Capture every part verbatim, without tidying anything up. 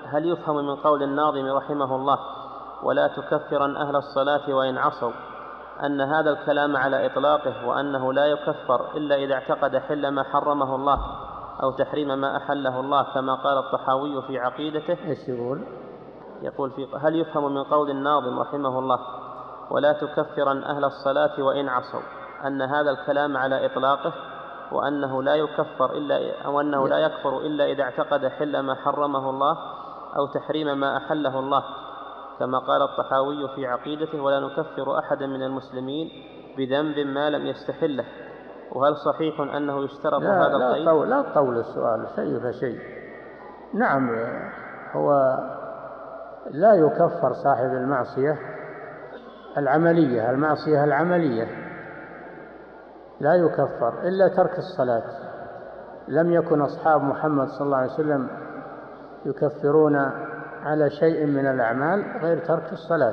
هل يفهم من قول الناظم رحمه الله ولا تكفرن أهل الصلاة وإن عصوا أن هذا الكلام على إطلاقه وأنه لا يكفر إلا إذا اعتقد حل ما حرمه الله أو تحريم ما أحله الله كما قال الطحاوي في عقيدته؟ إيش يقول؟ يقول في هل يفهم من قول الناظم رحمه الله ولا تكفرن أهل الصلاة وإن عصوا أن هذا الكلام على إطلاقه وأنه لا يكفر إلا أو أنه لا يكفر إلا إذا اعتقد حل ما حرمه الله أو تحريم ما أحله الله كما قال الطحاوي في عقيدته ولا نكفر أحدا من المسلمين بذنب ما لم يستحله؟ وهل صحيح أنه يشترط لا هذا القيد؟ لا طول, لا طول السؤال شيء فشيء. نعم، هو لا يكفر صاحب المعصية العملية، المعصية العملية لا يكفر إلا ترك الصلاة. لم يكن أصحاب محمد صلى الله عليه وسلم يكفرون على شيء من الأعمال غير ترك الصلاة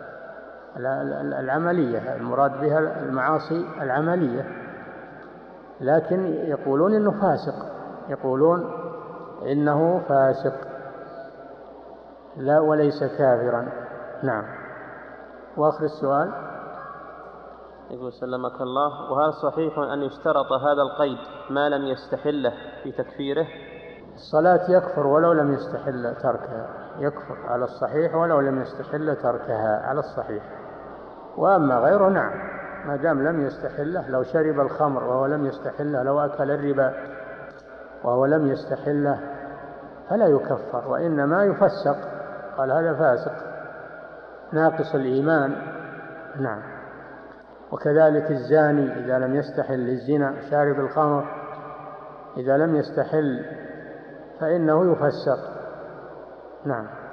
العملية، المراد بها المعاصي العملية، لكن يقولون إنه فاسق، يقولون إنه فاسق لا وليس كافرا. نعم. وآخر السؤال يقول سلمك الله وهل صحيح أن يشترط هذا القيد ما لم يستحله في تكفيره؟ الصلاة يكفر ولو لم يستحل تركها، يكفر على الصحيح ولو لم يستحل تركها على الصحيح. وأما غيره نعم، ما دام لم يستحله، لو شرب الخمر وهو لم يستحله، لو أكل الربا وهو لم يستحله فلا يكفر، وإنما يفسق، قال هذا فاسق ناقص الإيمان. نعم. وكذلك الزاني إذا لم يستحل الزنا، شارب الخمر إذا لم يستحل فإنه يفسق. نعم.